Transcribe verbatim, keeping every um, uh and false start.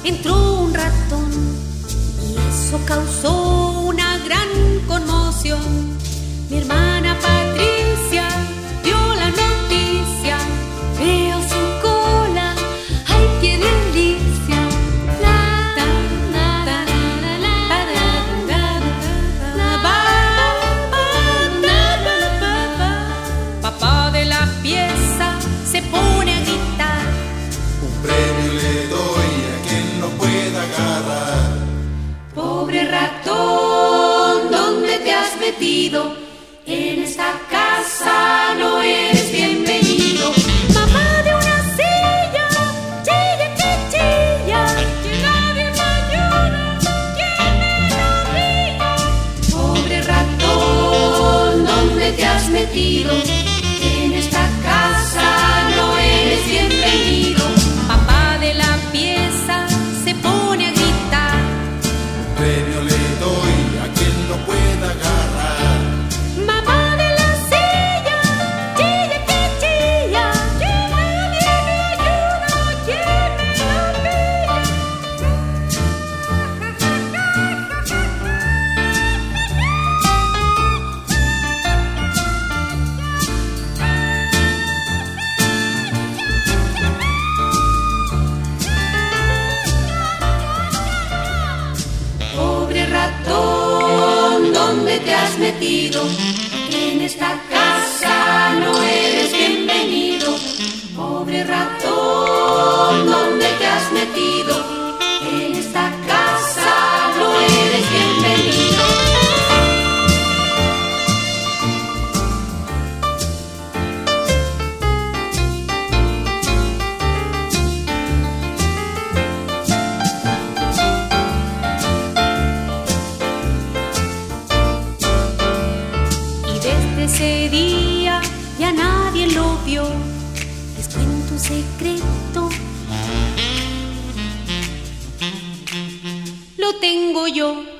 entró un ratón y eso causó una gran conmoción. Mi hermana Patricia dio la noticia, veo su cola, ¡ay, qué delicia! La, la, la, la, la, la, la, la, ba, ba, da, ba, ba, ba. Papá de la pieza se pone a gritar: un premio le doy a quien lo pueda agarrar. Pobre ratón, ¿dónde te has metido? En esta casa no eres bienvenido. Mamá de una silla, chilla que chilla, que nadie me ayuda, ¿quién me lo diga? Pobre ratón, ¿dónde te has metido? En esta casa no eres bienvenido. Papá de la pieza se pone a gritar: un premio le doy a quien lo pueda agarrar. Mamá de la silla, chilla que chilla, que nadie me ayuda, ¿quién me lo pilla? Pobre ratón, ¿dónde te has metido? En esta casa no eres bienvenido. Pobre ratón, ¿dónde te has metido? En esta casa no eres bienvenido. Desde ese día ya nadie lo vio. Les cuento un secreto, lo tengo yo.